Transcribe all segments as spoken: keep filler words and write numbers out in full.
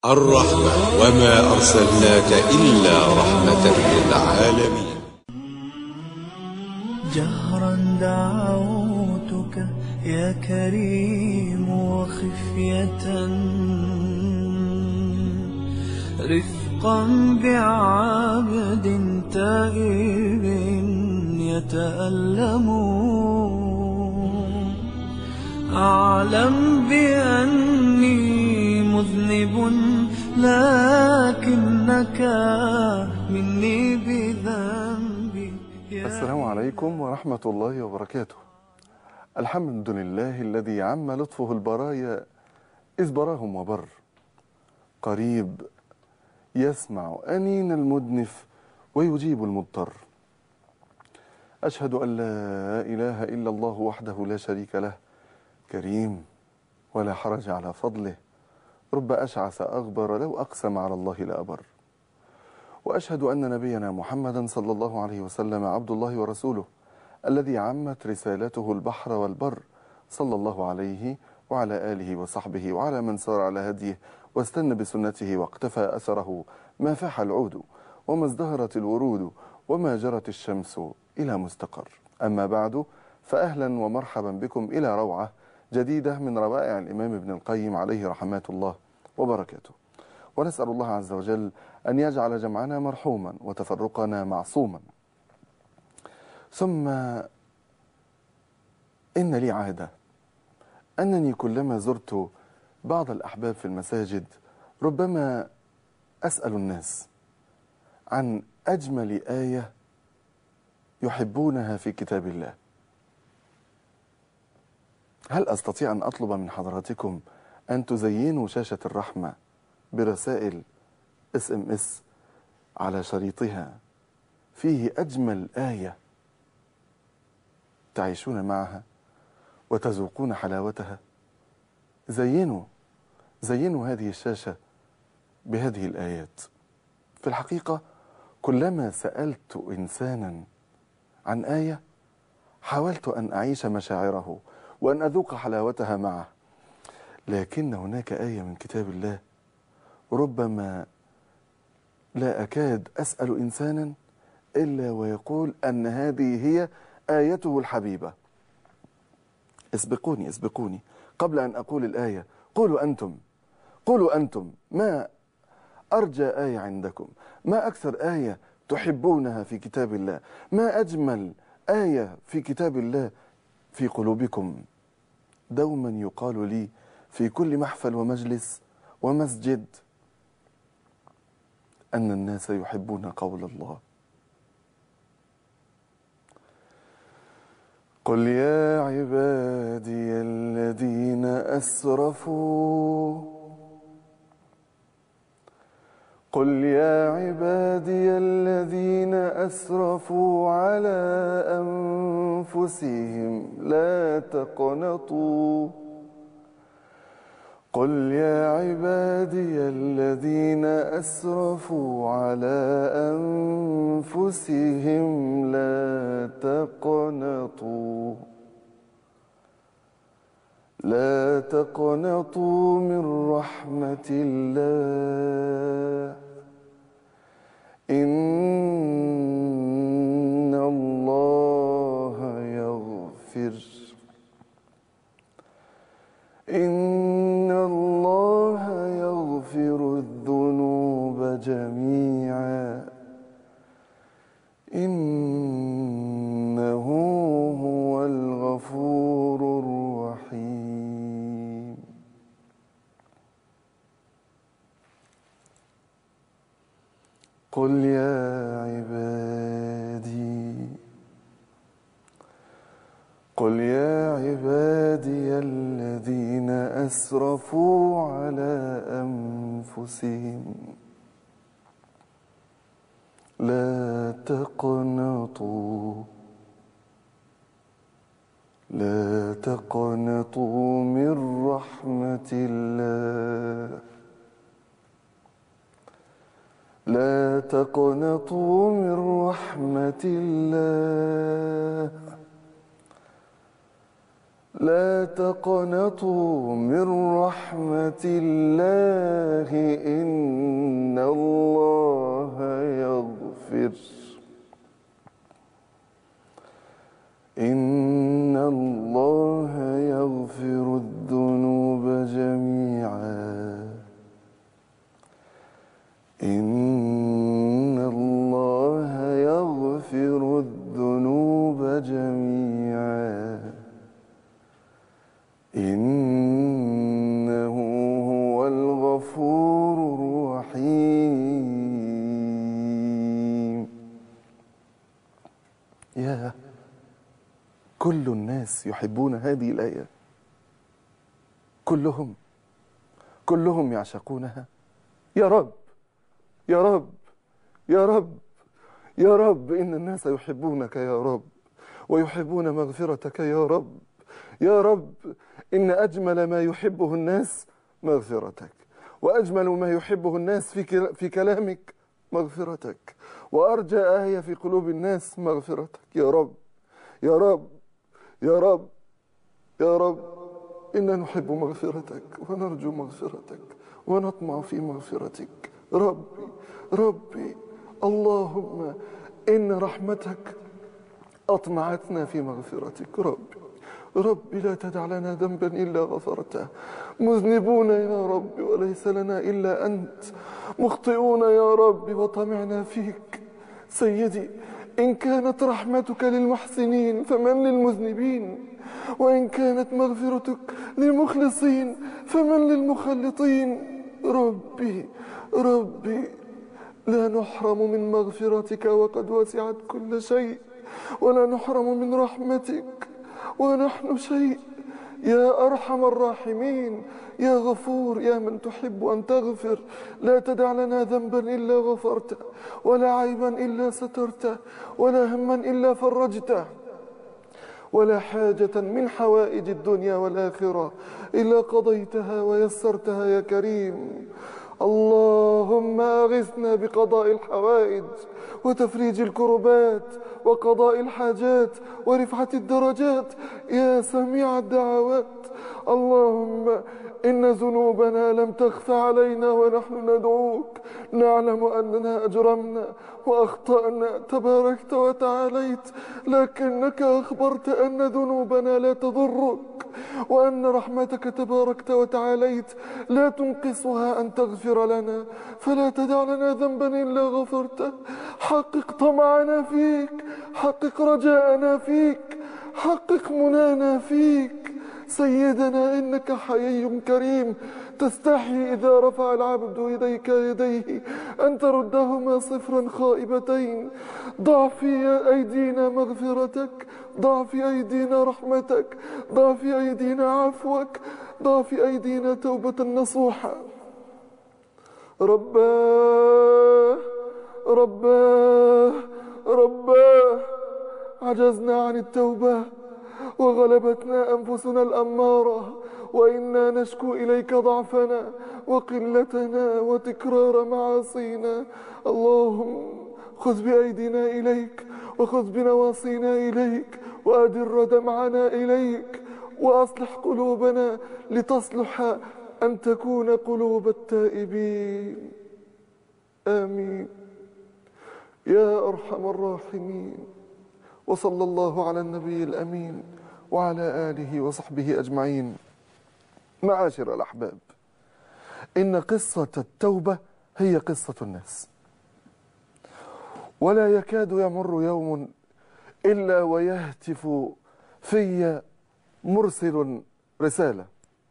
الرحمة وما أرسلناك إلا رحمة للعالمين. جهرا دعوتك يا كريم وخفية رفقا بعبد تائب يتألم. أعلم بأني مذنب لكنك مني بذنبي. السلام عليكم ورحمة الله وبركاته. الحمد لله الذي عم لطفه البرايا إذ براهم وبر، قريب يسمع أنين المدنف ويجيب المضطر. أشهد أن لا إله إلا الله وحده لا شريك له، كريم ولا حرج على فضله، رب أشعث أغبر لو أقسم على الله لأبر. وأشهد أن نبينا محمدا صلى الله عليه وسلم عبد الله ورسوله الذي عمت رسالته البحر والبر، صلى الله عليه وعلى آله وصحبه وعلى من سار على هديه واستنى بسنته واقتفى أثره، ما فاح العود وما ازدهرت الورود وما جرت الشمس إلى مستقر. أما بعد، فأهلا ومرحبا بكم إلى روعة جديدة من روائع الإمام ابن القيم عليه رحمات الله وبركاته. ونسأل الله عز وجل أن يجعل جمعنا مرحوما وتفرقنا معصوما. ثم إن لي عادة أنني كلما زرت بعض الأحباب في المساجد ربما أسأل الناس عن أجمل آية يحبونها في كتاب الله. هل أستطيع أن أطلب من حضراتكم أن تزينوا شاشة الرحمة برسائل اس ام اس على شريطها فيه أجمل آية تعيشون معها وتذوقون حلاوتها؟ زينوا زينوا هذه الشاشة بهذه الآيات. في الحقيقة كلما سألت إنسانا عن آية حاولت أن أعيش مشاعره وأن أذوق حلاوتها معه، لكن هناك آية من كتاب الله ربما لا أكاد أسأل إنسانا إلا ويقول أن هذه هي آيته الحبيبة. اسبقوني اسبقوني قبل أن أقول الآية. قولوا أنتم قولوا أنتم ما أرجى آية عندكم، ما أكثر آية تحبونها في كتاب الله، ما أجمل آية في كتاب الله في قلوبكم. دوما يقال لي في كل محفل ومجلس ومسجد أن الناس يحبون قول الله. قل يا عبادي الذين أسرفوا قل يا عبادي الذين أسرفوا على أنفسهم لا تقنطوا قل يا عبادي الذين أسرفوا على أنفسهم لا تقنطوا لا تقنطوا من رحمة الله إن الله يغفر إن الله يغفر الذنوب جميعا إنه هو الغفور الرحيم. قل يا عبادي قل يا عبادي الذين أسرفوا على أنفسهم لا تقنطوا لا تقنطوا من رحمة الله لا تقنطوا من رحمة الله لا تقنطوا من رحمة الله إن الله يغفر إن الله يغفر الذنوب جميعا إن الله يغفر الذنوب جميعا إنه هو الغفور الرحيم. يا كل الناس يحبون هذه الآية، كلهم كلهم يعشقونها. يا رب يا رب يا رب يا رب إن الناس يحبونك يا رب، ويحبون مغفرتك يا رب. يا رب إن أجمل ما يحبه الناس مغفرتك، وأجمل ما يحبه الناس في في كلامك مغفرتك، وأرجى آية في قلوب الناس مغفرتك يا رب يا رب يا رب يا رب. إنا نحب مغفرتك ونرجو مغفرتك ونطمع في مغفرتك. ربي ربي اللهم إن رحمتك أطمعتنا في مغفرتك. ربي ربي لا تدع لنا ذنبا إلا غفرته، مذنبون يا رب وليس لنا إلا أنت، مخطئون يا رب وطمعنا فيك. سيدي إن كانت رحمتك للمحسنين فمن للمذنبين، وإن كانت مغفرتك للمخلصين فمن للمخلطين. ربي ربي لا نحرم من مغفرتك وقد وسعت كل شيء، ولا نحرم من رحمتك ونحن شيء. يا أرحم الراحمين، يا غفور، يا من تحب أن تغفر، لا تدع لنا ذنبا إلا غفرته، ولا عيبا إلا سترته، ولا هما إلا فرجته، ولا حاجة من حوائج الدنيا والآخرة إلا قضيتها ويسرتها يا كريم. اللهم أغثنا بقضاء الحوائج وتفريج الكربات وقضاء الحاجات ورفعة الدرجات يا سميع الدعوات. اللهم إن ذنوبنا لم تخف علينا ونحن ندعوك، نعلم أننا أجرمنا وأخطأنا تباركت وتعاليت، لكنك أخبرت أن ذنوبنا لا تضرك، وأن رحمتك تباركت وتعاليت لا تنقصها أن تغفر لنا، فلا تدع لنا ذنبا إلا غفرته. حقق طمعنا فيك، حقق رجاءنا فيك، حقق منانا فيك. سيدنا إنك حيي كريم، تستحي إذا رفع العبد إليك يديه أن تردهما صفرا خائبتين. ضع في أيدينا مغفرتك، ضع في أيدينا رحمتك، ضع في أيدينا عفوك، ضع في أيدينا توبة نصوحة. رباه رباه رباه عجزنا عن التوبة وغلبتنا أنفسنا الأمارة، وإنا نشكو إليك ضعفنا وقلتنا وتكرار معاصينا. اللهم خذ بأيدينا إليك، وخذ بنواصينا إليك، وأدر دمعنا إليك، وأصلح قلوبنا لتصلح أن تكون قلوب التائبين. آمين يا أرحم الراحمين. وصلى الله على النبي الأمين وعلى آله وصحبه أجمعين. معاشر الأحباب، إن قصة التوبة هي قصة الناس، ولا يكاد يمر يوم إلا ويهتف في مرسل رسالة،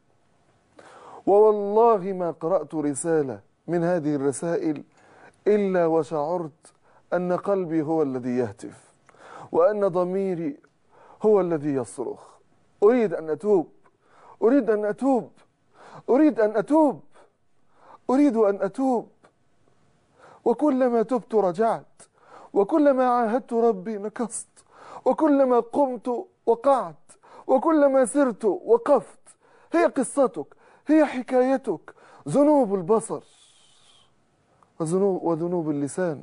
ووالله ما قرأت رسالة من هذه الرسائل إلا وشعرت أن قلبي هو الذي يهتف، وأن ضميري هو الذي يصرخ. أريد أن أتوب، أريد أن أتوب، أريد أن أتوب، أريد أن أتوب. وكلما تبت رجعت، وكلما عاهدت ربي نكصت، وكلما قمت وقعت، وكلما سرت وقفت. هي قصتك، هي حكايتك. ذنوب البصر وذنوب, وذنوب اللسان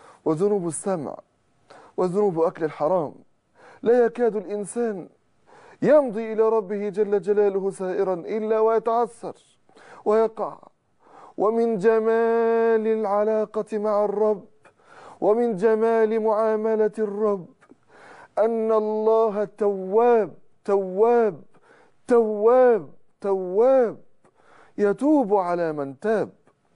وذنوب السمع وذنوب أكل الحرام. لا يكاد الإنسان يمضي إلى ربه جل جلاله سائرا إلا ويتعثر ويقع. ومن جمال العلاقة مع الرب ومن جمال معاملة الرب أن الله تواب تواب تواب تواب، يتوب على من تاب.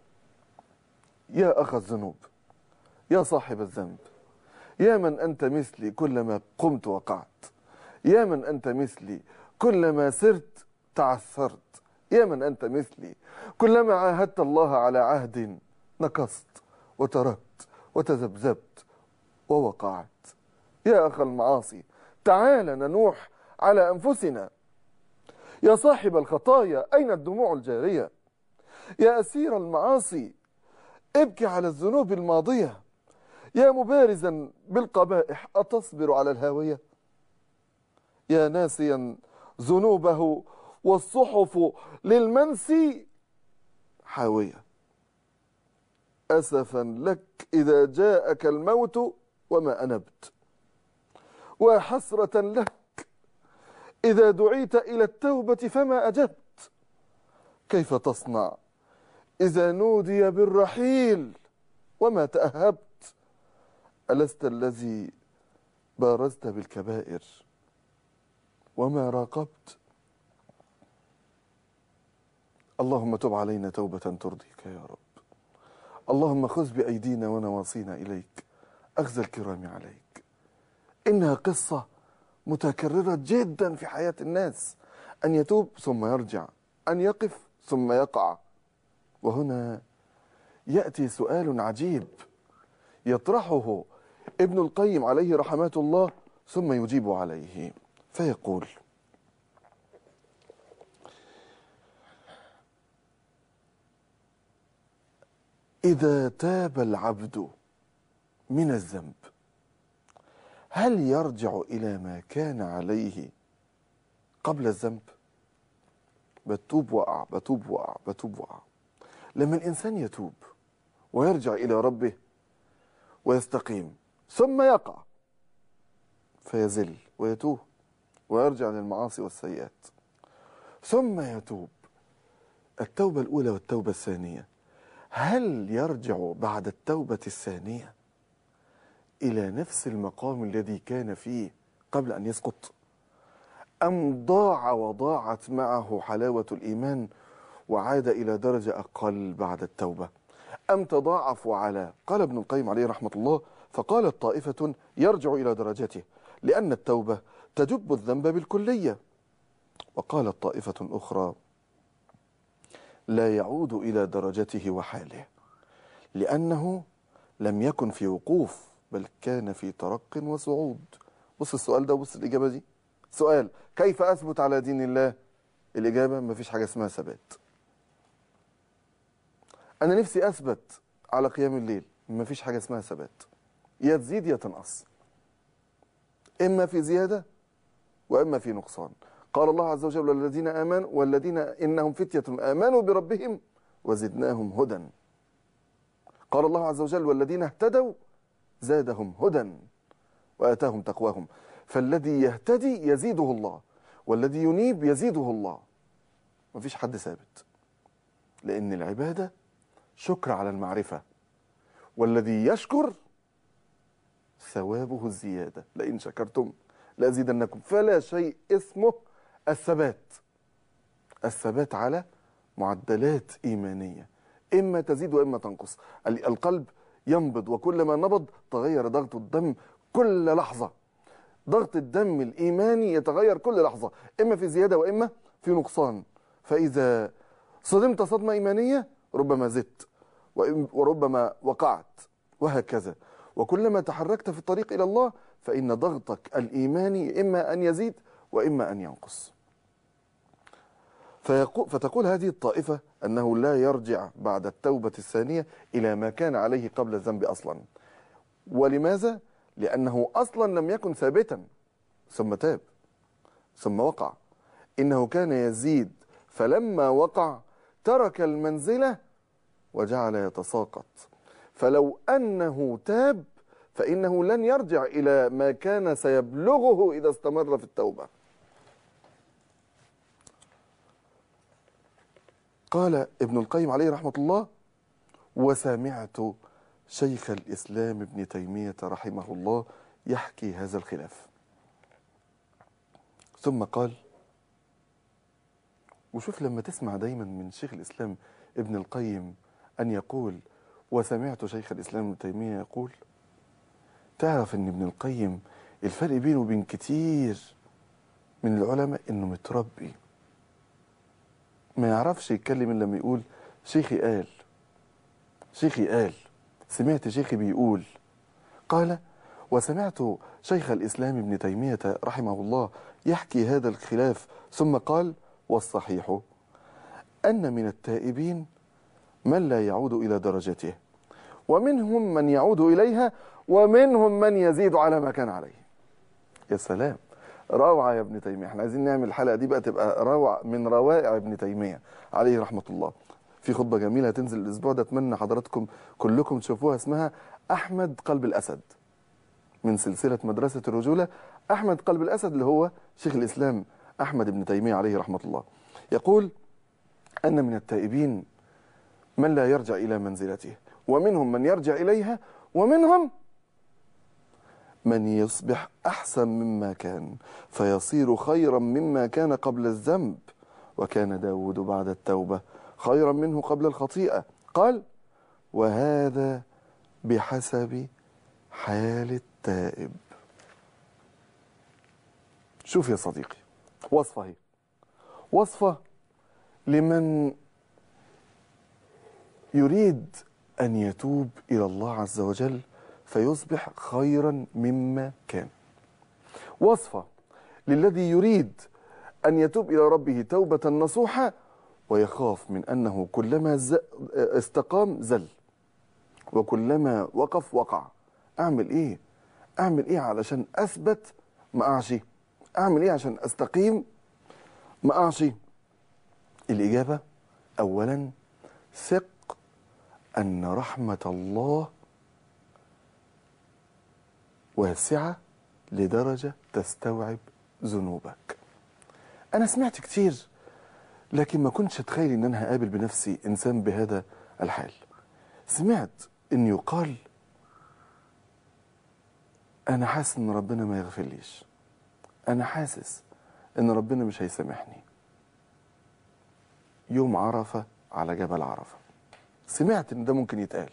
يا أخ الذنوب، يا صاحب الذنب، يا من أنت مثلي كلما قمت وقعت، يا من أنت مثلي كلما سرت تعثرت، يا من أنت مثلي كلما عاهدت الله على عهد نكصت وتركت وتذبذبت ووقعت. يا أخ المعاصي، تعال ننوح على أنفسنا. يا صاحب الخطايا، أين الدموع الجارية؟ يا أسير المعاصي، ابكي على الذنوب الماضية. يا مبارزا بالقبائح، أتصبر على الهاوية؟ يا ناسيا ذنوبه والصحف للمنسي حاوية. أسفا لك إذا جاءك الموت وما أنبت، وحسرة لك إذا دعيت إلى التوبة فما أجبت. كيف تصنع إذا نودي بالرحيل وما تأهبت؟ ألست الذي بارزت بالكبائر وما راقبت؟ اللهم تب علينا توبة ترضيك يا رب. اللهم خذ بأيدينا ونواصينا إليك أخذ الكرام عليك. إنها قصة متكررة جدا في حياة الناس، أن يتوب ثم يرجع، أن يقف ثم يقع. وهنا يأتي سؤال عجيب يطرحه ابن القيم عليه رحمة الله ثم يجيب عليه، فيقول: إذا تاب العبد من الذنب هل يرجع إلى ما كان عليه قبل الذنب؟ بتوب وقع بتوب وقع بتوب وقع. لما الإنسان يتوب ويرجع إلى ربه ويستقيم ثم يقع فيزل ويتوه ويرجع للمعاصي والسيئات ثم يتوب، التوبة الأولى والتوبة الثانية، هل يرجع بعد التوبة الثانية إلى نفس المقام الذي كان فيه قبل أن يسقط؟ أم ضاع وضاعت معه حلاوة الإيمان وعاد إلى درجة أقل بعد التوبة؟ أم تضاعف وعلا؟ قال ابن القيم عليه رحمة الله: فقالت طائفة يرجع إلى درجته لأن التوبة تجب الذنب بالكلية. وقالت طائفة أخرى: لا يعود إلى درجته وحاله لأنه لم يكن في وقوف بل كان في ترق وصعود. بص السؤال ده وبص الإجابة دي. سؤال: كيف أثبت على دين الله؟ الإجابة: ما فيش حاجة اسمها ثبات. أنا نفسي أثبت على قيام الليل، ما فيش حاجة اسمها ثبات، يا تزيد يا تنقص، إما في زيادة وإما في نقصان. قال الله عز وجل: والذين آمنوا والذين إنهم فتية آمنوا بربهم وزدناهم هدى. قال الله عز وجل: والذين اهتدوا زادهم هدى وآتاهم تقواهم. فالذي يهتدي يزيده الله، والذي ينيب يزيده الله. ما فيش حد ثابت، لأن العبادة شكر على المعرفة، والذي يشكر ثوابه الزيادة، لئن شكرتم لأزيدنكم. فلا شيء اسمه الثبات. الثبات على معدلات إيمانية، إما تزيد وإما تنقص. القلب ينبض، وكلما نبض تغير ضغط الدم كل لحظة. ضغط الدم الإيماني يتغير كل لحظة، إما في زيادة وإما في نقصان. فإذا صدمت صدمة إيمانية ربما زدت وربما وقعت، وهكذا. وكلما تحركت في الطريق إلى الله فإن ضغطك الإيماني إما أن يزيد وإما أن ينقص. فتقول هذه الطائفة أنه لا يرجع بعد التوبة الثانية إلى ما كان عليه قبل الذنب أصلا. ولماذا؟ لأنه أصلا لم يكن ثابتا ثم تاب ثم وقع. إنه كان يزيد، فلما وقع ترك المنزلة وجعل يتساقط. فلو أنه تاب فإنه لن يرجع إلى ما كان سيبلغه إذا استمر في التوبة. قال ابن القيم عليه رحمة الله: وسمعت شيخ الإسلام ابن تيمية رحمه الله يحكي هذا الخلاف. ثم قال، وشوف لما تسمع دايما من شيخ الإسلام ابن القيم أن يقول وسمعت شيخ الإسلام ابن تيمية يقول، تعرف أن ابن القيم الفرق بينه وبين كتير من العلماء أنه متربي، ما يعرفش يتكلم إلا لما يقول شيخي قال، شيخي قال، سمعت شيخي بيقول. قال: وسمعت شيخ الإسلام ابن تيمية رحمه الله يحكي هذا الخلاف، ثم قال: والصحيح أن من التائبين من لا يعود إلى درجته، ومنهم من يعود إليها، ومنهم من يزيد على ما كان عليه. يا سلام، روعة يا ابن تيمية. احنا عايزين نعمل الحلقة دي بقى تبقى روعة من روائع ابن تيمية عليه رحمة الله. في خطبة جميلة هتنزل الأسبوع ده، أتمنى حضراتكم كلكم تشوفوها، اسمها أحمد قلب الأسد، من سلسلة مدرسة الرجولة. أحمد قلب الأسد اللي هو شيخ الإسلام أحمد ابن تيمية عليه رحمة الله، يقول أن من التائبين من لا يرجع إلى منزلته، ومنهم من يرجع إليها، ومنهم من يصبح أحسن مما كان فيصير خيرا مما كان قبل الذنب، وكان داود بعد التوبة خيرا منه قبل الخطيئة. قال: وهذا بحسب حال التائب. شوف يا صديقي، وصفة هي وصفة لمن يريد أن يتوب إلى الله عز وجل فيصبح خيرا مما كان، وصفة للذي يريد أن يتوب إلى ربه توبة نصوحة ويخاف من أنه كلما استقام زل، وكلما وقف وقع. أعمل إيه؟ أعمل إيه علشان أثبت ما أعشي؟ أعمل إيه عشان أستقيم ما أعشي؟ الإجابة: أولا، ثق أن رحمة الله واسعة لدرجة تستوعب ذنوبك. أنا سمعت كتير، لكن ما كنتش أتخيل أن أنا هقابل بنفسي إنسان بهذا الحال. سمعت أن يقال: أنا حاسس أن ربنا ما يغفرليش، أنا حاسس أن ربنا مش هيسامحني. يوم عرفة على جبل عرفة سمعت أن ده ممكن يتقال،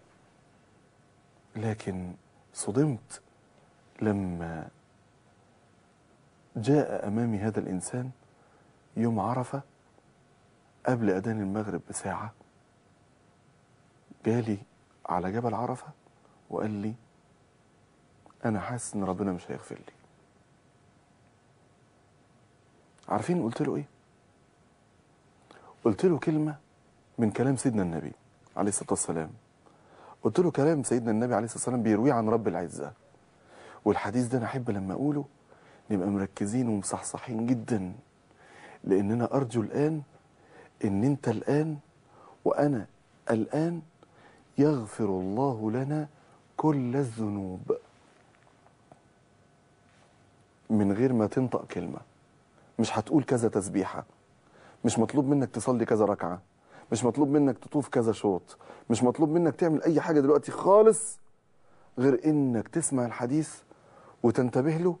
لكن صدمت لما جاء أمامي هذا الإنسان يوم عرفة قبل أذان المغرب بساعة، جالي على جبل عرفة وقال لي: أنا حاسس إن ربنا مش هيغفر لي. عارفين قلت له إيه؟ قلت له كلمة من كلام سيدنا النبي عليه الصلاة والسلام. قلت له كلام سيدنا النبي عليه الصلاة والسلام بيرويه عن رب العزة، والحديث ده أنا أحب لما أقوله نبقى مركزين ومصحصحين جدا، لأننا أرجو الآن إن أنت الآن وأنا الآن يغفر الله لنا كل الذنوب من غير ما تنطق كلمة. مش هتقول كذا تسبيحة، مش مطلوب منك تصلي كذا ركعة، مش مطلوب منك تطوف كذا شوط، مش مطلوب منك تعمل أي حاجة دلوقتي خالص غير إنك تسمع الحديث وتنتبه له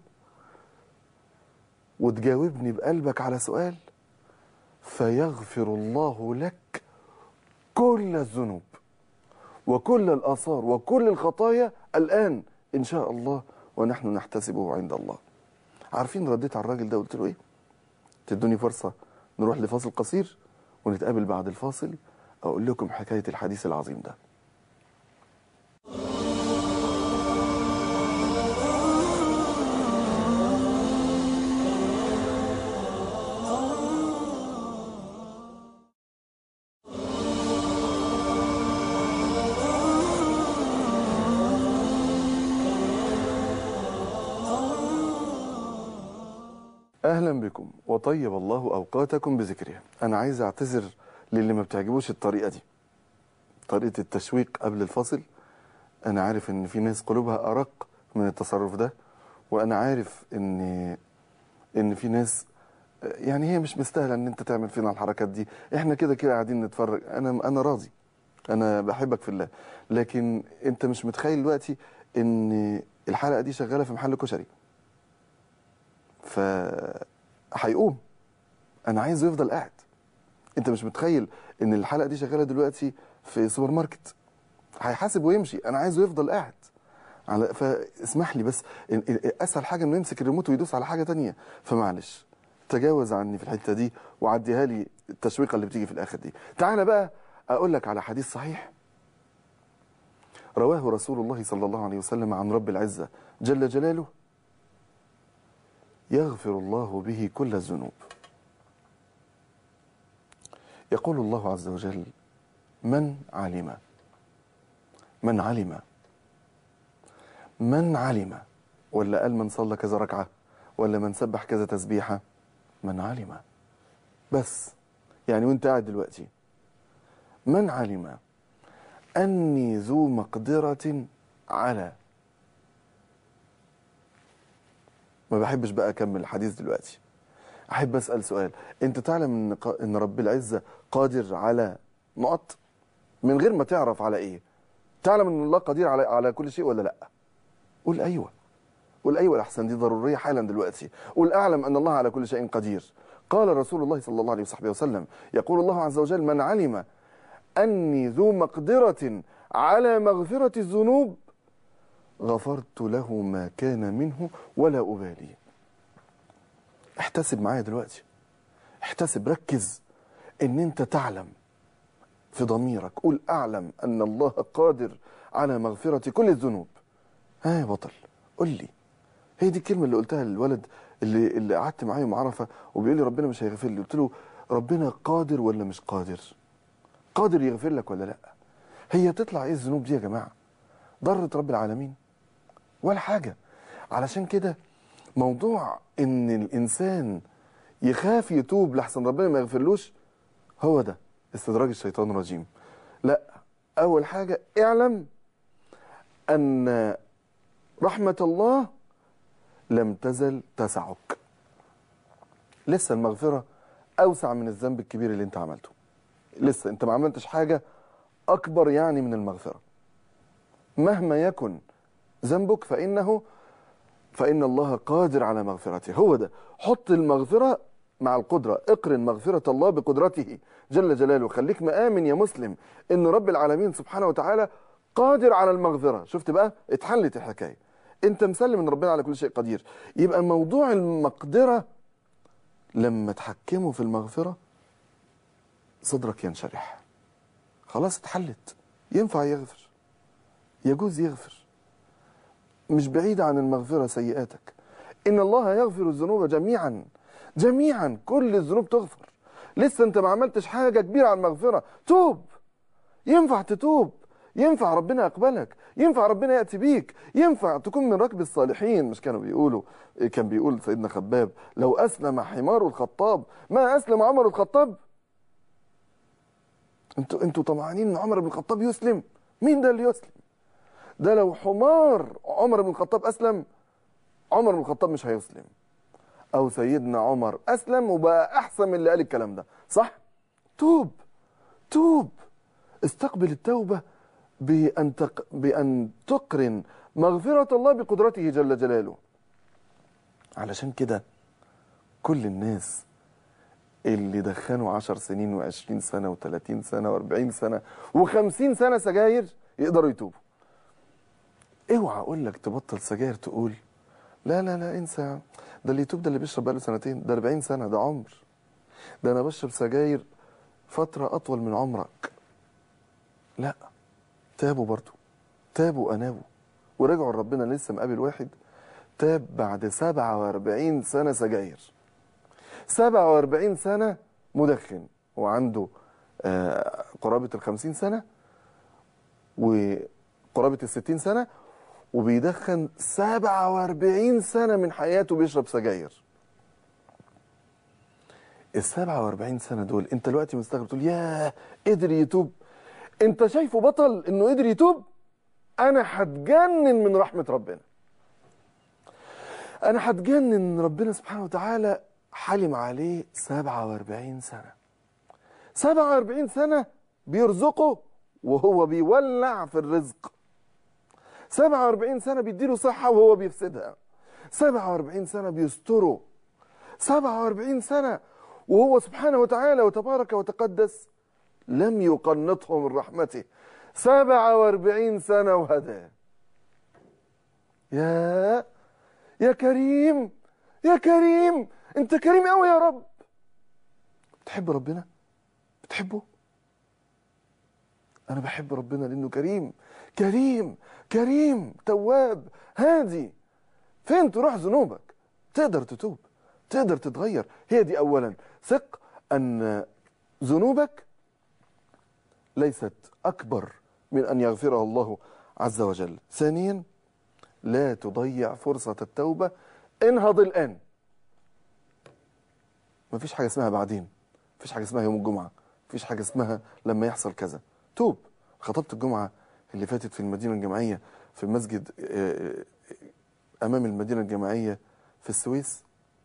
وتجاوبني بقلبك على سؤال، فيغفر الله لك كل الذنوب وكل الآثار وكل الخطايا الآن إن شاء الله، ونحن نحتسبه عند الله. عارفين رديت على الراجل ده قلت له إيه؟ تدوني فرصة نروح لفاصل قصير ونتقابل بعد الفاصل أقول لكم حكاية الحديث العظيم ده. أهلا بكم وطيب الله أوقاتكم بذكرها. أنا عايز أعتذر للي ما بتعجبوش الطريقة دي، طريقة التشويق قبل الفاصل. أنا عارف إن في ناس قلوبها أرق من التصرف ده، وأنا عارف إن إن في ناس يعني هي مش مستاهله ان انت تعمل فينا الحركات دي، احنا كده كده قاعدين نتفرج، انا انا راضي، انا بحبك في الله، لكن انت مش متخيل دلوقتي ان الحلقه دي شغاله في محل كشري، ف هيقوم، انا عايزه يفضل قاعد. انت مش متخيل ان الحلقه دي شغاله دلوقتي في سوبر ماركت، هيحاسب ويمشي، انا عايزه يفضل قاعد. على فاسمح لي بس، اسهل حاجه انه يمسك الريموت ويدوس على حاجه تانية، فمعلش تجاوز عني في الحته دي وعديها لي التشويقه اللي بتيجي في الاخر دي. تعالى بقى اقول لك على حديث صحيح رواه رسول الله صلى الله عليه وسلم عن رب العزه جل جلاله، يغفر الله به كل الذنوب. يقول الله عز وجل: من علم من علم من علم، ولا قال من صلى كذا ركعة، ولا من سبح كذا تسبيحة، من علم بس. يعني وانت قاعد دلوقتي، من علم أني ذو مقدرة على، ما بحبش بقى أكمل الحديث دلوقتي، أحب أسأل سؤال. أنت تعلم إن إن رب العزة قادر على نقط من غير ما تعرف على إيه؟ تعلم إن الله قدير على على كل شيء ولا لأ؟ قول أيوه، قول أيوه الأحسن، دي ضرورية حالا دلوقتي. قول أعلم أن الله على كل شيء قدير. قال رسول الله صلى الله عليه وصحبه وسلم، يقول الله عز وجل: من علم أني ذو مقدرة على مغفرة الذنوب غفرت له ما كان منه ولا أبالي. احتسب معايا دلوقتي، احتسب، ركز ان انت تعلم في ضميرك. قول اعلم ان الله قادر على مغفرة كل الذنوب. ها يا بطل قول لي، هي دي الكلمة اللي قلتها للولد اللي اللي قعدت معاه يوم عرفة وبيقول لي ربنا مش هيغفر لي، قلت له ربنا قادر ولا مش قادر؟ قادر يغفر لك ولا لا؟ هي تطلع ايه الذنوب دي يا جماعة؟ ضرت رب العالمين ولا حاجة. علشان كده موضوع ان الانسان يخاف يتوب لحسن ربنا ما يغفرلوش، هو ده استدراج الشيطان الرجيم. لا، اول حاجة اعلم ان رحمة الله لم تزل تسعك، لسه المغفرة اوسع من الذنب الكبير اللي انت عملته، لسه انت ما عملتش حاجة اكبر يعني من المغفرة. مهما يكن ذنبك فانه فإن الله قادر على مغفرته. هو ده، حط المغفرة مع القدرة، اقرن مغفرة الله بقدرته جل جلاله. خليك مآمن يا مسلم إن رب العالمين سبحانه وتعالى قادر على المغفرة. شفت بقى؟ اتحلت الحكاية، انت مسلم ان ربنا على كل شيء قدير. يبقى موضوع المقدرة لما تحكمه في المغفرة صدرك ينشرح، خلاص اتحلت، ينفع يغفر، يجوز يغفر، مش بعيدة عن المغفرة سيئاتك. إن الله يغفر الذنوب جميعا، جميعا كل الذنوب تغفر. لسه انت ما عملتش حاجة كبيرة عن المغفرة، توب، ينفع تتوب، ينفع ربنا يقبلك، ينفع ربنا يأتي بيك، ينفع تكون من ركب الصالحين. مش كانوا بيقولوا، كان بيقول سيدنا خباب: لو أسلم حمار الخطاب ما أسلم عمر الخطاب. انتوا انتوا طمعانين ان عمر بن الخطاب يسلم؟ مين ده اللي يسلم؟ ده لو حمار عمر بن الخطاب أسلم، عمر بن الخطاب مش هيسلم. أو سيدنا عمر أسلم وبقى أحسن من اللي قال الكلام ده، صح؟ توب، توب، استقبل التوبة بأن, تق... بأن تقرن مغفرة الله بقدرته جل جلاله. علشان كده كل الناس اللي دخنوا عشر سنين وعشرين سنة وثلاثين سنة واربعين سنة وخمسين سنة سجاير يقدروا يتوبوا. اوعى اقول لك تبطل سجاير تقول لا لا لا انسى، ده اللي يتوب ده اللي بيشرب بقاله سنتين، ده اربعين سنة، ده عمر، ده انا بشرب سجاير فترة اطول من عمرك. لا، تابوا برضو، تابوا انابوا ورجعوا لربنا. لسه مقابل واحد تاب بعد سبعة واربعين سنة سجاير، سبعة واربعين سنة مدخن، وعنده آه قرابة الخمسين سنة وقرابة الستين سنة، وبيدخن سبعة واربعين سنة من حياته بيشرب سجاير. السبعة واربعين سنة دول انت دلوقتي مستغرب تقول ياه قدر يتوب. انت شايفه بطل انه قدر يتوب؟ انا هتجنن من رحمة ربنا، انا هتجنن ان ربنا سبحانه وتعالى حلم عليه سبعة وأربعين سنة. سبعة وأربعين سنة بيرزقه وهو بيولع في الرزق. سبعة وأربعين سنة بيديله صحة وهو بيفسدها. سبعة وأربعين سنة بيستره. سبعة وأربعين سنة وهو سبحانه وتعالى وتبارك وتقدس لم يقنطه من رحمته. سبعة وأربعين سنة وهداه. يا يا كريم، يا كريم، انت كريم قوي يا رب. بتحب ربنا؟ بتحبه؟ انا بحب ربنا لانه كريم كريم كريم تواب هادي. فين تروح ذنوبك؟ تقدر تتوب، تقدر تتغير. هي دي اولا. ثق ان ذنوبك ليست اكبر من ان يغفرها الله عز وجل. ثانيا، لا تضيع فرصة التوبة. انهض الآن. مفيش حاجة اسمها بعدين، مفيش حاجة اسمها يوم الجمعة، مفيش حاجة اسمها لما يحصل كذا. توب. خطبت الجمعة اللي فاتت في المدينة الجامعية في مسجد أمام المدينة الجامعية في السويس،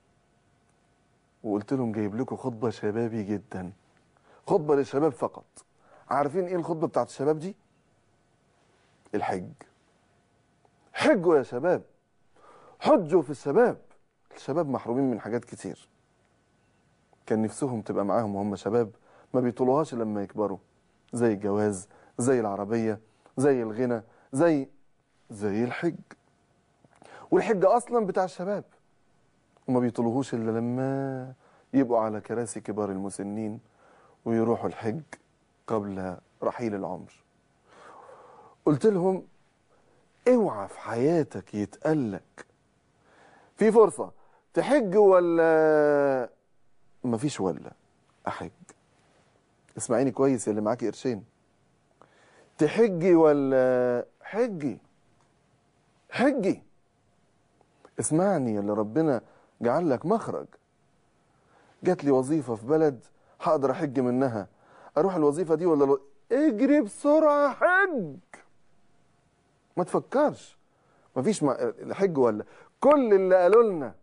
وقلت لهم جايب لكم خطبة شبابي جدا، خطبة للشباب فقط. عارفين ايه الخطبة بتاعت الشباب دي؟ الحج. حجوا يا شباب، حجوا في الشباب. الشباب محرومين من حاجات كتير، كان نفسهم تبقى معاهم وهم شباب، ما بيطولوهاش لما يكبروا، زي الجواز، زي العربية، زي الغنى، زي زي الحج. والحج أصلا بتاع الشباب، وما بيطولوهوش إلا لما يبقوا على كراسي كبار المسنين ويروحوا الحج قبل رحيل العمر. قلت لهم اوعى في حياتك يتقلك في فرصة تحج ولا مفيش ولا أحج. اسمعيني كويس يا اللي معاكي قرشين، تحجي ولا حجي؟ حجي. اسمعني يا اللي ربنا جعل لك مخرج. جات لي وظيفة في بلد هقدر أحج منها، أروح الوظيفة دي ولا الو... اجري بسرعة حج. ما تفكرش، مفيش ما... حج ولا. كل اللي قالوا لنا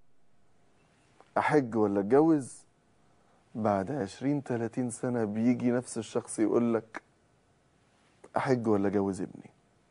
أحج ولا أتجوز، بعد عشرين تلاتين سنة بيجي نفس الشخص يقول لك أحج ولا أجوز ابني.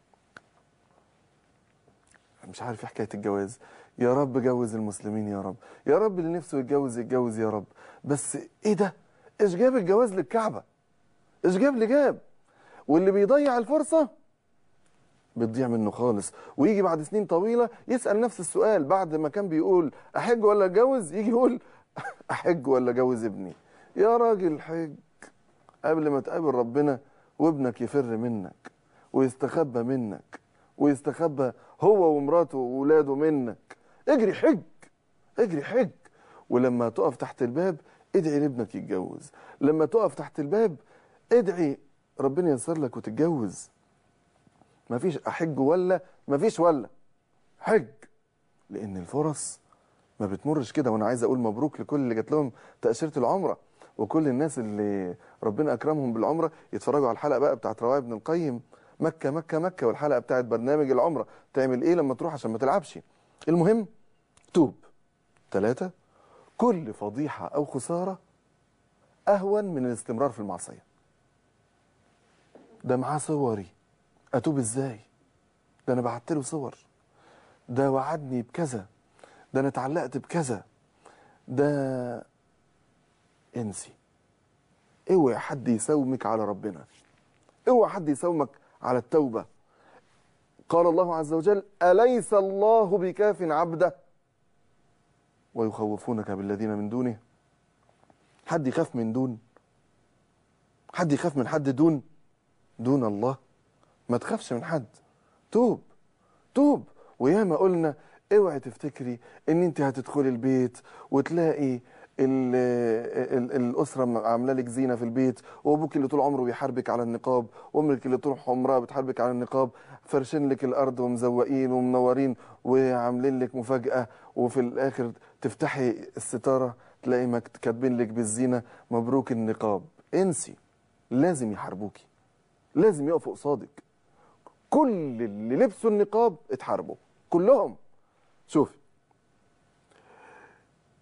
مش عارف ايه حكاية الجواز. يا رب جوز المسلمين يا رب، يا رب اللي نفسه يتجوز يتجوز يا رب. بس ايه ده؟ ايش جاب الجواز للكعبة؟ ايش جاب اللي جاب؟ واللي بيضيع الفرصة بتضيع منه خالص، ويجي بعد سنين طويلة يسأل نفس السؤال. بعد ما كان بيقول أحج ولا أتجوز، يجي يقول أحج ولا أجوز ابني. يا راجل حج قبل ما تقابل ربنا وابنك يفر منك ويستخبى منك ويستخبى هو ومراته وولاده منك. اجري حج، اجري حج. ولما تقف تحت الباب ادعي لابنك يتجوز. لما تقف تحت الباب ادعي ربنا ييسر لك وتتجوز. مفيش أحج ولا، مفيش ولا. حج. لأن الفرص ما بتمرش كده. وأنا عايز أقول مبروك لكل اللي جات لهم تأشيرة العمرة، وكل الناس اللي ربنا أكرمهم بالعمرة. يتفرجوا على الحلقة بقى بتاعت رواية ابن القيم، مكة مكة مكة، والحلقة بتاعت برنامج العمرة، تعمل إيه لما تروح عشان ما تلعبش. المهم توب. ثلاثة، كل فضيحة أو خسارة أهون من الاستمرار في المعصية. ده معاه صوري، أتوب إزاي؟ ده أنا بعت له صور، ده وعدني بكذا، ده أنا اتعلقت بكذا، ده انسي. اوعى حد يساومك على ربنا، اوعى حد يساومك على التوبة. قال الله عز وجل: أليس الله بكاف عبده ويخوفونك بالذين من دونه. حد يخاف من دون؟ حد يخاف من حد دون دون الله؟ ما تخافش من حد. توب توب. وياما قلنا اوعي تفتكري ان انت هتدخلي البيت وتلاقي ال ال الاسره عامله لك زينه في البيت، وابوك اللي طول عمره بيحاربك على النقاب، وامك اللي طول عمرها بتحاربك على النقاب، فرشين لك الارض ومزوقين ومنورين وعاملين لك مفاجاه، وفي الاخر تفتحي الستاره تلاقي كاتبين لك بالزينه مبروك النقاب. انسي. لازم يحاربوكي، لازم يقفوا قصادك. كل اللي لبسوا النقاب اتحاربوا كلهم. شوفي،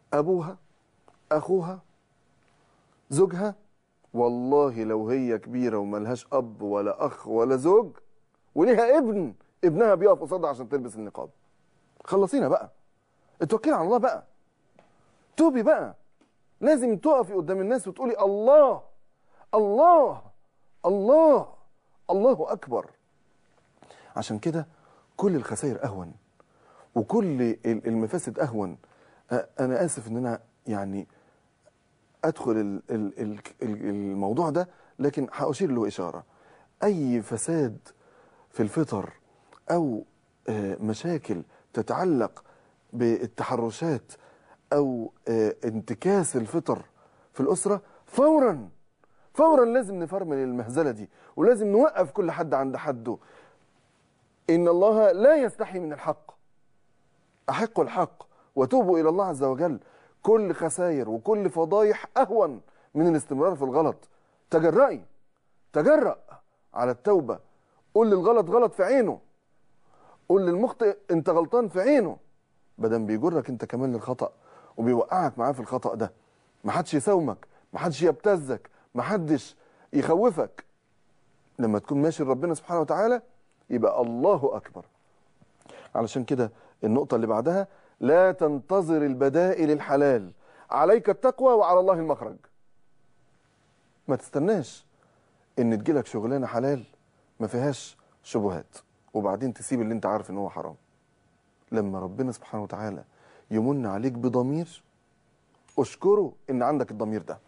أبوها، أخوها، زوجها، والله لو هي كبيرة وملهاش أب ولا أخ ولا زوج وليها ابن، ابنها بيقف قصادها عشان تلبس النقاب. خلصينا بقى، اتوكلي على الله بقى، توبي بقى. لازم تقفي قدام الناس وتقولي الله الله الله الله أكبر. عشان كده كل الخسائر أهون وكل المفاسد أهون. أنا آسف إن أنا يعني أدخل الموضوع ده، لكن هأشير له إشارة. أي فساد في الفطر أو مشاكل تتعلق بالتحرشات أو انتكاس الفطر في الأسرة، فورا فورا لازم نفرمل المهزلة دي، ولازم نوقف كل حد عند حده. إن الله لا يستحي من الحق، أحقوا الحق وتوبوا إلى الله عز وجل. كل خسائر وكل فضايح أهون من الاستمرار في الغلط. تجرئي، تجرأ على التوبة. قول للغلط غلط في عينه، قول للمخطئ انت غلطان في عينه، بدل بيجرك انت كمان للخطأ وبيوقعك معاه في الخطأ ده. محدش يساومك، محدش يبتزك، محدش يخوفك. لما تكون ماشي لربنا سبحانه وتعالى يبقى الله أكبر. علشان كده النقطة اللي بعدها، لا تنتظر البدائل الحلال، عليك التقوى وعلى الله المخرج. ما تستناش ان تجيلك شغلانة حلال ما فيهاش شبهات وبعدين تسيب اللي انت عارف ان هو حرام. لما ربنا سبحانه وتعالى يمن عليك بضمير، اشكره ان عندك الضمير ده.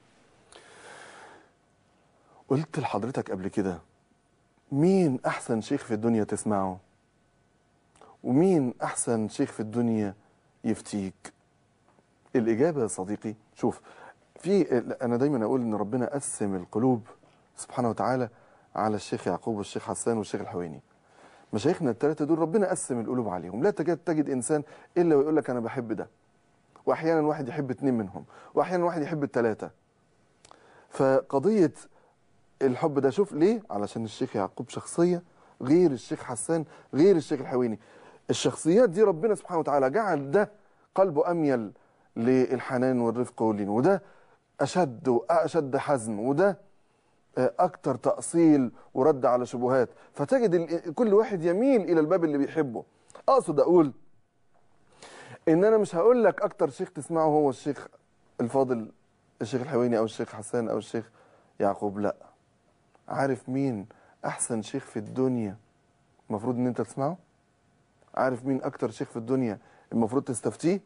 قلت لحضرتك قبل كده، مين احسن شيخ في الدنيا تسمعه؟ ومين احسن شيخ في الدنيا يفتيك؟ الاجابه يا صديقي، شوف، في انا دايما اقول ان ربنا قسم القلوب سبحانه وتعالى على الشيخ يعقوب والشيخ حسان والشيخ الحويني. مشايخنا الثلاثه دول ربنا قسم القلوب عليهم. لا تكاد تجد انسان الا ويقول لك انا بحب ده، واحيانا واحد يحب اتنين منهم، واحيانا واحد يحب الثلاثه. فقضيه الحب ده، شوف ليه؟ علشان الشيخ يعقوب شخصيه غير الشيخ حسان غير الشيخ الحويني. الشخصيات دي ربنا سبحانه وتعالى جعل ده قلبه اميل للحنان والرفق واللين، وده اشد واشد حزم، وده اكتر تأصيل ورد على شبهات. فتجد كل واحد يميل الى الباب اللي بيحبه. اقصد اقول ان انا مش هقول لك اكتر شيخ تسمعه هو الشيخ الفاضل الشيخ الحويني او الشيخ حسان او الشيخ يعقوب، لا. عارف مين احسن شيخ في الدنيا المفروض ان انت تسمعه؟ عارف مين اكتر شيخ في الدنيا المفروض تستفتيه؟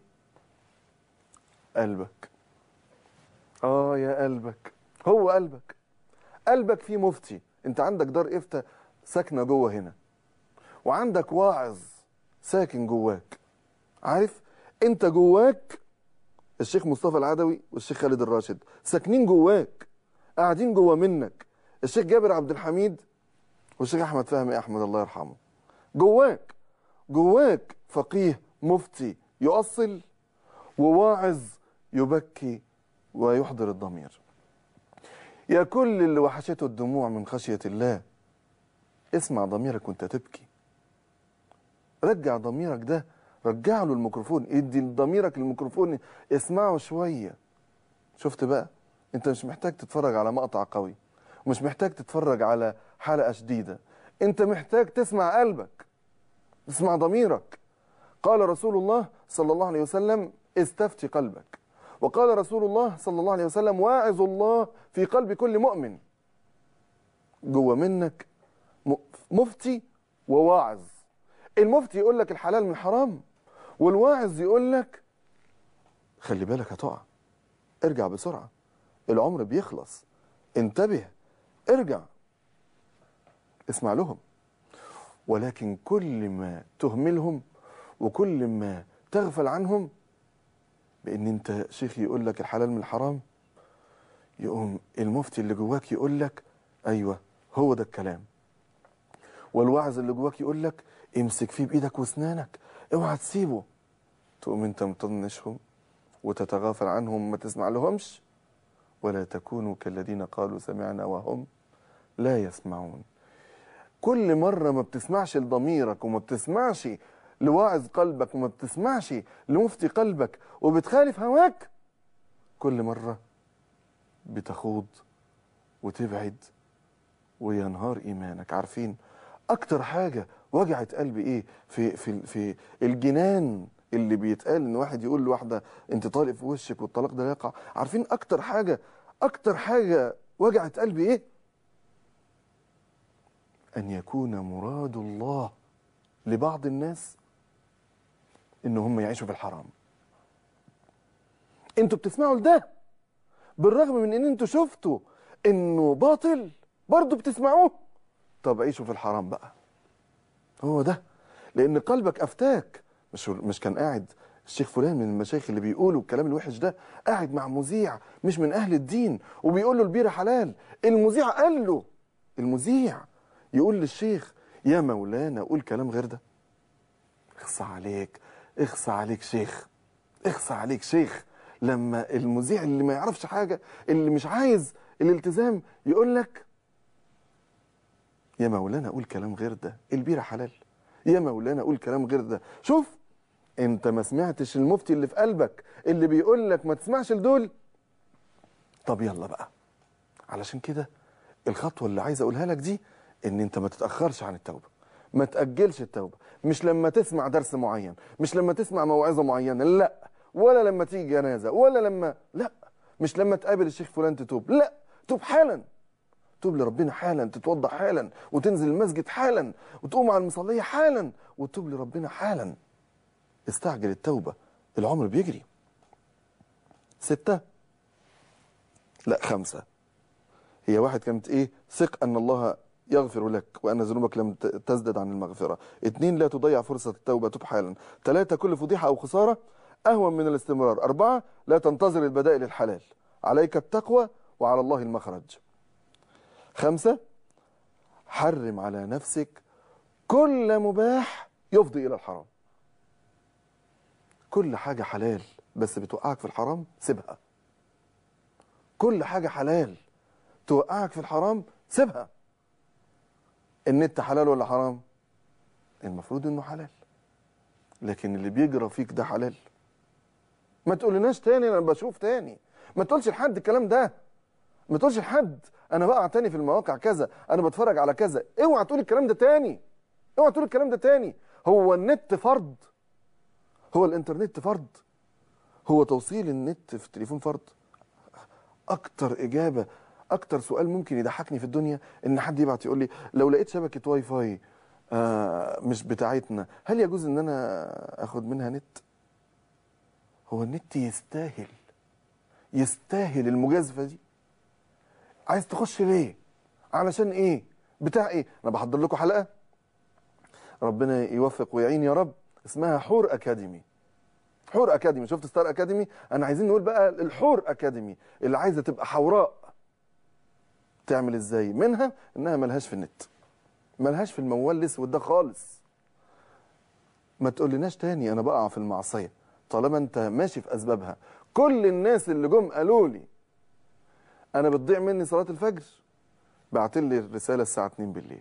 قلبك. اه يا قلبك، هو قلبك. قلبك فيه مفتي. انت عندك دار افتاء ساكنه جوه هنا، وعندك واعظ ساكن جواك. عارف انت جواك الشيخ مصطفى العدوي والشيخ خالد الراشد ساكنين جواك، قاعدين جوا منك. الشيخ جابر عبد الحميد والشيخ احمد فهمي احمد الله يرحمه جواك. جواك فقيه مفتي يؤصل، وواعظ يبكي ويحضر الضمير. يا كل اللي وحشته الدموع من خشية الله، اسمع ضميرك وانت تبكي. رجع ضميرك ده، رجع له الميكروفون، ادي ضميرك الميكروفون، اسمعه شوية. شفت بقى؟ انت مش محتاج تتفرج على مقطع قوي، ومش محتاج تتفرج على حلقة شديدة. انت محتاج تسمع قلبك، تسمع ضميرك. قال رسول الله صلى الله عليه وسلم استفتي قلبك. وقال رسول الله صلى الله عليه وسلم واعظ الله في قلب كل مؤمن. جوه منك مفتي وواعظ. المفتي يقول لك الحلال من حرام، والواعظ يقول لك خلي بالك هتقع، ارجع بسرعة، العمر بيخلص، انتبه، ارجع. اسمع لهم. ولكن كل ما تهملهم وكل ما تغفل عنهم، بان انت شيخ يقول لك الحلال من الحرام، يقوم المفتي اللي جواك يقول لك ايوه هو ده الكلام، والوعظ اللي جواك يقول لك امسك فيه بايدك واسنانك اوعى تسيبه. تقوم انت مطنشهم وتتغافل عنهم، ما تسمع لهمش. ولا تكونوا كالذين قالوا سمعنا وهم لا يسمعون. كل مرة ما بتسمعش لضميرك وما بتسمعش لواعظ قلبك وما بتسمعش لمفتي قلبك وبتخالف هواك، كل مرة بتخوض وتبعد وينهار إيمانك. عارفين أكتر حاجة وجعت قلبي إيه؟ في, في, في الجنان اللي بيتقال إن واحد يقول لواحدة أنت طالق في وشك والطلاق ده يقع. عارفين أكتر حاجة أكتر حاجة وجعت قلبي إيه؟ أن يكون مراد الله لبعض الناس إن هم يعيشوا في الحرام. أنتوا بتسمعوا لده بالرغم من إن أنتوا شفتوا إنه باطل برضه بتسمعوه. طب عيشوا في الحرام بقى. هو ده، لأن قلبك أفتاك. مش مش كان قاعد الشيخ فلان من المشايخ اللي بيقولوا الكلام الوحش ده قاعد مع مذيع مش من أهل الدين وبيقول له البيرة حلال. المذيع قال له، المذيع يقول للشيخ يا مولانا قول كلام غير ده. اخصى عليك، اخصى عليك شيخ، اخصى عليك شيخ، لما المذيع اللي ما يعرفش حاجة اللي مش عايز الالتزام يقول لك يا مولانا قول كلام غير ده، البيرة حلال، يا مولانا قول كلام غير ده. شوف انت ما سمعتش المفتي اللي في قلبك اللي بيقول لك ما تسمعش لدول. طب يلا بقى، علشان كده الخطوة اللي عايز اقولها لك دي ان انت ما تتأخرش عن التوبة، ما تأجلش التوبة. مش لما تسمع درس معين، مش لما تسمع موعظة معينة، لا، ولا لما تيجي جنازة، ولا لما، لا، مش لما تقابل الشيخ فلان تتوب، لا، توب حالا، توب لربنا حالا، تتوضا حالا وتنزل المسجد حالا وتقوم على المصلية حالا وتوب لربنا حالا. استعجل التوبة، العمر بيجري. ستة، لا خمسة. هي واحد كانت ايه؟ ثق ان الله يغفر لك وان ذنوبك لم تزدد عن المغفرة. اتنين، لا تضيع فرصة التوبة، توب حالا. ثلاثة، كل فضيحة او خسارة اهون من الاستمرار. أربعة، لا تنتظر البدائل الحلال، عليك التقوى وعلى الله المخرج. خمسة، حرم على نفسك كل مباح يفضي إلى الحرام. كل حاجة حلال بس بتوقعك في الحرام سيبها. كل حاجة حلال توقعك في الحرام سيبها. النت حلال ولا حرام؟ المفروض انه حلال، لكن اللي بيجرى فيك ده حلال. ما تقولناش تاني انا بشوف تاني، ما تقولش لحد الكلام ده، ما تقولش لحد انا بقع تاني في المواقع كذا، انا بتفرج على كذا. اوعى تقول الكلام ده تاني، اوعى تقول الكلام ده تاني. هو النت فرض؟ هو الانترنت فرض؟ هو توصيل النت في التليفون فرض؟ اكتر اجابه، اكتر سؤال ممكن يضحكني في الدنيا ان حد يبعت يقول لي لو لقيت شبكه واي فاي آه مش بتاعتنا هل يجوز ان انا اخد منها نت؟ هو النت يستاهل يستاهل المجازفه دي؟ عايز تخش ليه؟ علشان ايه؟ بتاع ايه؟ انا بحضر لكم حلقه ربنا يوفق ويعين يا رب، اسمها حور اكاديمي. حور اكاديمي، شفت ستار اكاديمي؟ انا عايزين نقول بقى الحور اكاديمي اللي عايزه تبقى حوراء. تعمل ازاي؟ منها انها ملهاش في النت، ملهاش في الموال الاسود ده خالص. ما تقولناش تاني انا بقع في المعصيه طالما انت ماشي في اسبابها. كل الناس اللي جم قالوا لي انا بتضيع مني صلاه الفجر بعت لي الرساله الساعه اتنين بالليل.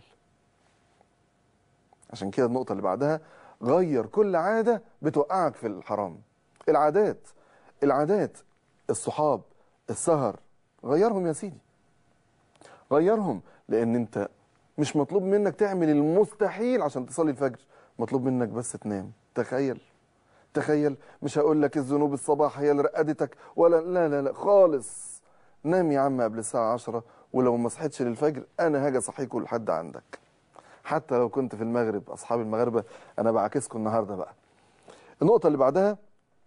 عشان كده النقطه اللي بعدها، غير كل عاده بتوقعك في الحرام. العادات العادات الصحاب، السهر، غيرهم يا سيدي، غيرهم. لان انت مش مطلوب منك تعمل المستحيل عشان تصلي الفجر، مطلوب منك بس تنام. تخيل تخيل مش هقول لك الذنوب الصباح هي اللي رقدتك ولا لا لا لا خالص. نام يا عم قبل الساعه عشرة، ولو ما صحيتش للفجر انا هاجي اصحيكوا لحد عندك. حتى لو كنت في المغرب، اصحاب المغاربه انا بعاكسكم النهارده بقى. النقطه اللي بعدها،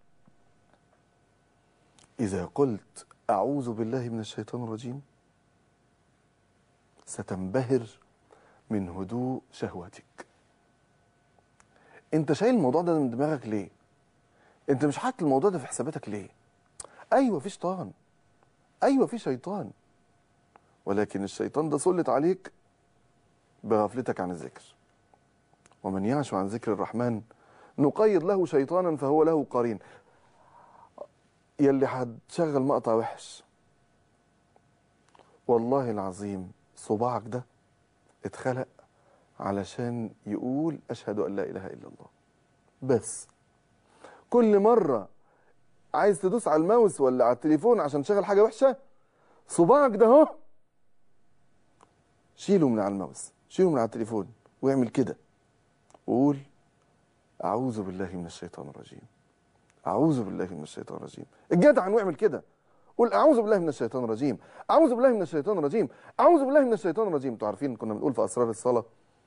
اذا قلت اعوذ بالله من الشيطان الرجيم ستنبهر من هدوء شهوتك. انت شايل الموضوع ده من دماغك ليه؟ انت مش حاطط الموضوع ده في حساباتك ليه؟ ايوه في شيطان، ايوه في شيطان، ولكن الشيطان ده سلط عليك بغفلتك عن الذكر. ومن يعش عن ذكر الرحمن نقيض له شيطانا فهو له قرين. يلي هتشغل مقطع وحش، والله العظيم صباعك ده اتخلق علشان يقول أشهد أن لا إله إلا الله. بس. كل مرة عايز تدوس على الماوس ولا على التليفون عشان تشغل حاجة وحشة، صباعك ده اهو شيله من على الماوس، شيله من على التليفون، واعمل كده وقول أعوذ بالله من الشيطان الرجيم، أعوذ بالله من الشيطان الرجيم. الجدع واعمل كده، قول أعوذ بالله من الشيطان الرجيم، أعوذ بالله من الشيطان الرجيم، أعوذ بالله من الشيطان الرجيم. انتوا عارفين كنا بنقول في أسرار الصلاة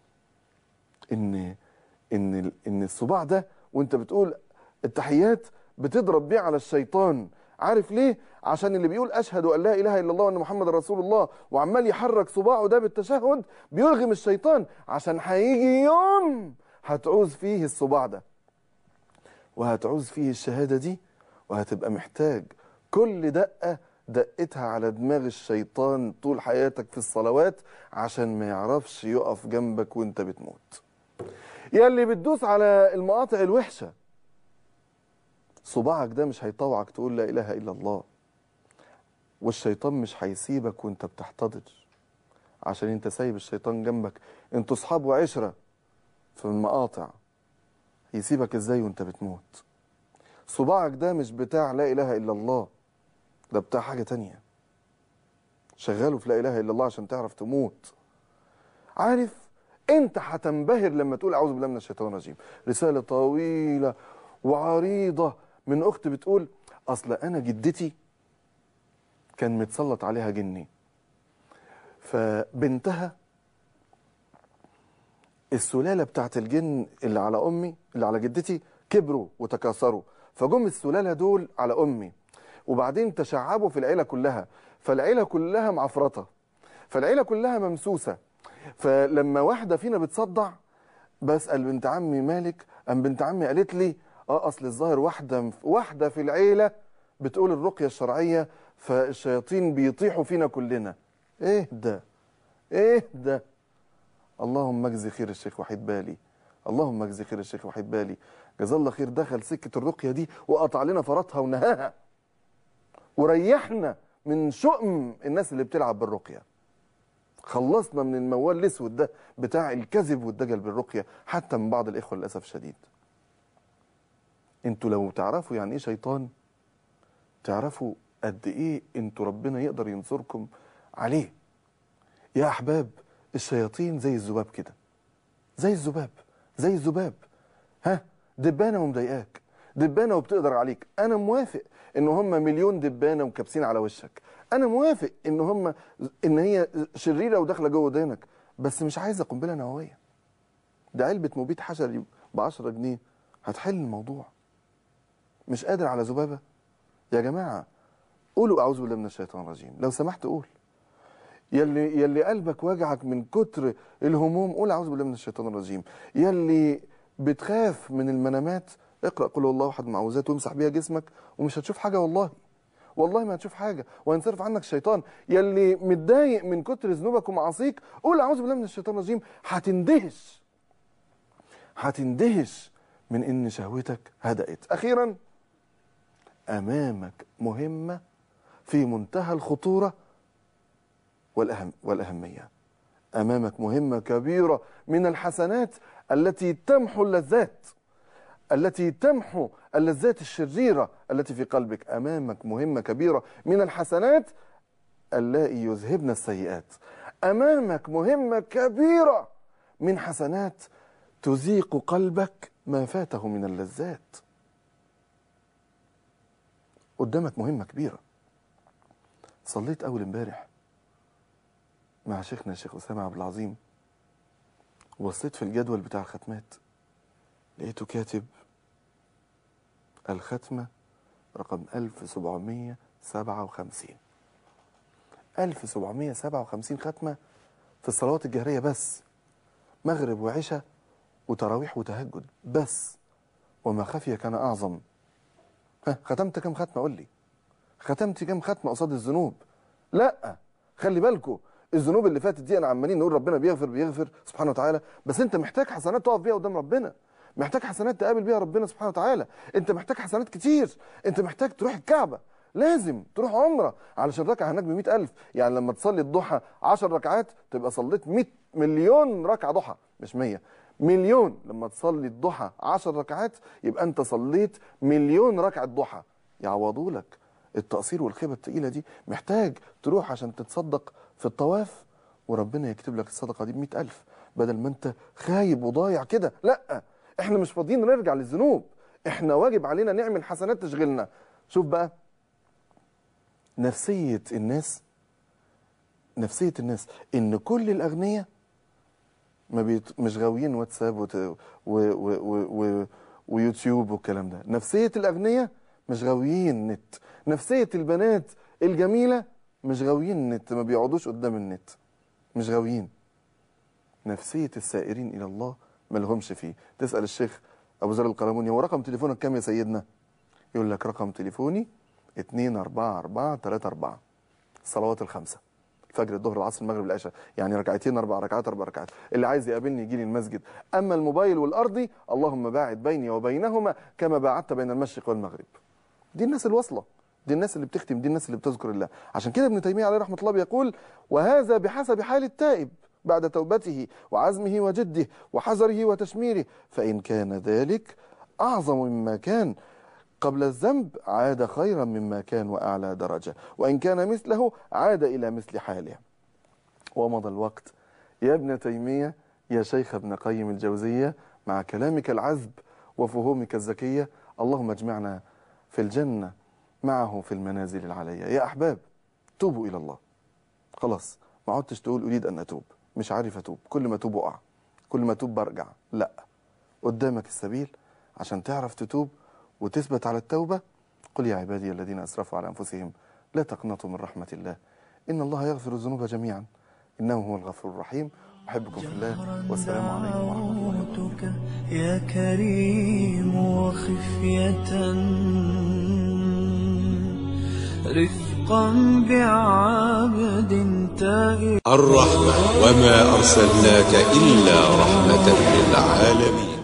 إن إن إن الصباع ده وأنت بتقول التحيات بتضرب بيه على الشيطان. عارف ليه؟ عشان اللي بيقول أشهد أن لا إله إلا الله وأن محمد رسول الله وعمال يحرك صباعه ده بالتشهد بيرغم الشيطان، عشان هيجي يوم هتعوز فيه الصباع ده وهتعوز فيه الشهادة دي، وهتبقى محتاج كل دقة دقتها على دماغ الشيطان طول حياتك في الصلوات عشان ما يعرفش يقف جنبك وانت بتموت. يا اللي بتدوس على المقاطع الوحشة، صباعك ده مش هيطوعك تقول لا إله إلا الله، والشيطان مش هيسيبك وانت بتحتضر عشان انت سايب الشيطان جنبك. انتوا صحاب وعشرة في المقاطع، يسيبك ازاي وانت بتموت؟ صباعك ده مش بتاع لا إله إلا الله، ده بتاع حاجة تانية. شغاله في لا إله إلا الله عشان تعرف تموت. عارف انت هتنبهر لما تقول أعوذ بالله من الشيطان الرجيم. رسالة طويلة وعريضة من أخت بتقول أصل أنا جدتي كان متسلط عليها جني، فبنتها السلالة بتاعت الجن اللي على أمي اللي على جدتي كبروا وتكاثروا، فجم السلالة دول على أمي وبعدين تشعبوا في العيلة كلها، فالعيلة كلها معفرطة، فالعيلة كلها ممسوسة. فلما واحدة فينا بتصدع بسأل بنت عمي مالك، أم بنت عمي قالت لي اه أصل الظاهر واحدة واحدة في العيلة بتقول الرقية الشرعية فالشياطين بيطيحوا فينا كلنا. ايه ده ايه ده؟ اللهم اجزي خير الشيخ وحيد بالي، اللهم اجزي خير الشيخ وحيد بالي، جزاه الله خير، دخل سكة الرقية دي وقطع لنا فرطها ونهاها وريحنا من شؤم الناس اللي بتلعب بالرقية. خلصنا من الموال الاسود ده بتاع الكذب والدجل بالرقية حتى من بعض الإخوة للأسف الشديد. انتوا لو تعرفوا يعني ايه شيطان تعرفوا قد ايه انتوا ربنا يقدر ينصركم عليه. يا أحباب الشياطين زي الذباب كده، زي الذباب زي الذباب. ها دبانة ومضايقاك، دبانة وبتقدر عليك. أنا موافق إن هم مليون دبانة وكابسين على وشك، أنا موافق إن هم إن هي شريرة وداخلة جوه ودانك، بس مش عايزة قنبلة نووية. ده علبة مبيد حشري بعشرة جنيه هتحل الموضوع. مش قادر على ذبابة؟ يا جماعة قولوا أعوذ بالله من الشيطان الرجيم لو سمحت. قول يلي يلي قلبك وجعك من كتر الهموم قول أعوذ بالله من الشيطان الرجيم. يلي بتخاف من المنامات اقرأ قل هو الله أحد معوذات وامسح بيها جسمك ومش هتشوف حاجة، والله والله ما هتشوف حاجة وهينصرف عنك الشيطان. يلي متضايق من كتر ذنوبك ومعاصيك قول أعوذ بالله من الشيطان الرجيم. هتندهش هتندهش من إن شهوتك هدأت. أخيرا أمامك مهمة في منتهى الخطورة والأهم والأهمية. أمامك مهمة كبيرة من الحسنات التي تمحو اللذات، التي تمحو اللذات الشريرة التي في قلبك. أمامك مهمة كبيرة من الحسنات اللائي يذهبن السيئات. أمامك مهمة كبيرة من حسنات تذيق قلبك ما فاته من اللذات. قدامك مهمة كبيرة. صليت أول امبارح مع شيخنا الشيخ أسامة عبد العظيم وبصيت في الجدول بتاع الختمات لقيته كاتب الختمة رقم ألف وسبعمية وسبعة وخمسين. ألف وسبعمية وسبعة وخمسين ختمة في الصلوات الجهرية بس، مغرب وعشاء وتراويح وتهجد بس، وما خفي كان أعظم. ها ختمت كم ختمة؟ قول لي ختمت كم ختمة قصاد الذنوب؟ لا خلي بالكم الذنوب اللي فاتت دي انا عمالين نقول ربنا بيغفر بيغفر سبحانه وتعالى، بس انت محتاج حسنات تقف بيها قدام ربنا، محتاج حسنات تقابل بيها ربنا سبحانه وتعالى، انت محتاج حسنات كتير، انت محتاج تروح الكعبة، لازم تروح عمرة علشان ركعة هناك بمئة ألف. يعني لما تصلي الضحى عشر ركعات تبقى صليت مئة مليون ركعة ضحى، مش مية، مليون. لما تصلي الضحى عشر ركعات يبقى انت صليت مليون ركعة ضحى يعوضوا لك التقصير والخيبة التقيلة دي. محتاج تروح عشان تتصدق في الطواف وربنا يكتب لك الصدقة دي بمئة ألف، بدل ما انت خايب وضايع كده. لا، احنا مش فاضيين نرجع للذنوب، احنا واجب علينا نعمل حسنات تشغلنا. شوف بقى نفسية الناس، نفسية الناس ان كل الاغنياء ما بيت... مش غاويين واتساب وت... و... و... و... و... ويوتيوب والكلام ده. نفسية الاغنياء مش غاويين نت. نفسية البنات الجميلة مش غاويين نت، ما بيقعدوش قدام النت، مش غاويين. نفسية السائرين الى الله ما لهمش فيه. تسأل الشيخ ابو ذر القلموني هو رقم تليفونك كام يا سيدنا؟ يقول لك رقم تليفوني اتنين اربعة اربعة تلاتة اربعة. الصلوات الخمسة، الفجر الظهر العصر المغرب العشاء، يعني ركعتين اربع ركعات اربع ركعات. اللي عايز يقابلني يجي لي المسجد. اما الموبايل والارضي اللهم باعد بيني وبينهما كما باعدت بين المشرق والمغرب. دي الناس الواصله، دي الناس اللي بتختم، دي الناس اللي بتذكر الله. عشان كده ابن تيميه عليه رحمه الله بيقول وهذا بحسب حال التائب بعد توبته وعزمه وجده وحذره وتشميره، فان كان ذلك اعظم مما كان قبل الذنب عاد خيرا مما كان وأعلى درجة، وإن كان مثله عاد إلى مثل حاله. ومضى الوقت يا ابن تيمية، يا شيخ ابن قيم الجوزية، مع كلامك العذب وفهومك الذكية. اللهم اجمعنا في الجنة معه في المنازل العليا. يا أحباب توبوا إلى الله. خلاص ما عدتش تقول أريد أن أتوب، مش عارف أتوب، كل ما أتوب أقع، كل ما أتوب برجع. لا، قدامك السبيل عشان تعرف تتوب وتثبت على التوبة. قل يا عبادي الذين أسرفوا على أنفسهم لا تقنطوا من رحمة الله إن الله يغفر الذنوب جميعا إنه هو الغفور الرحيم. أحبكم في الله والسلام عليكم ورحمة الله وبركاته. يا كريم وخفية رفقا بعبد تائب الرحمة وما أرسلناك إلا رحمة للعالمين.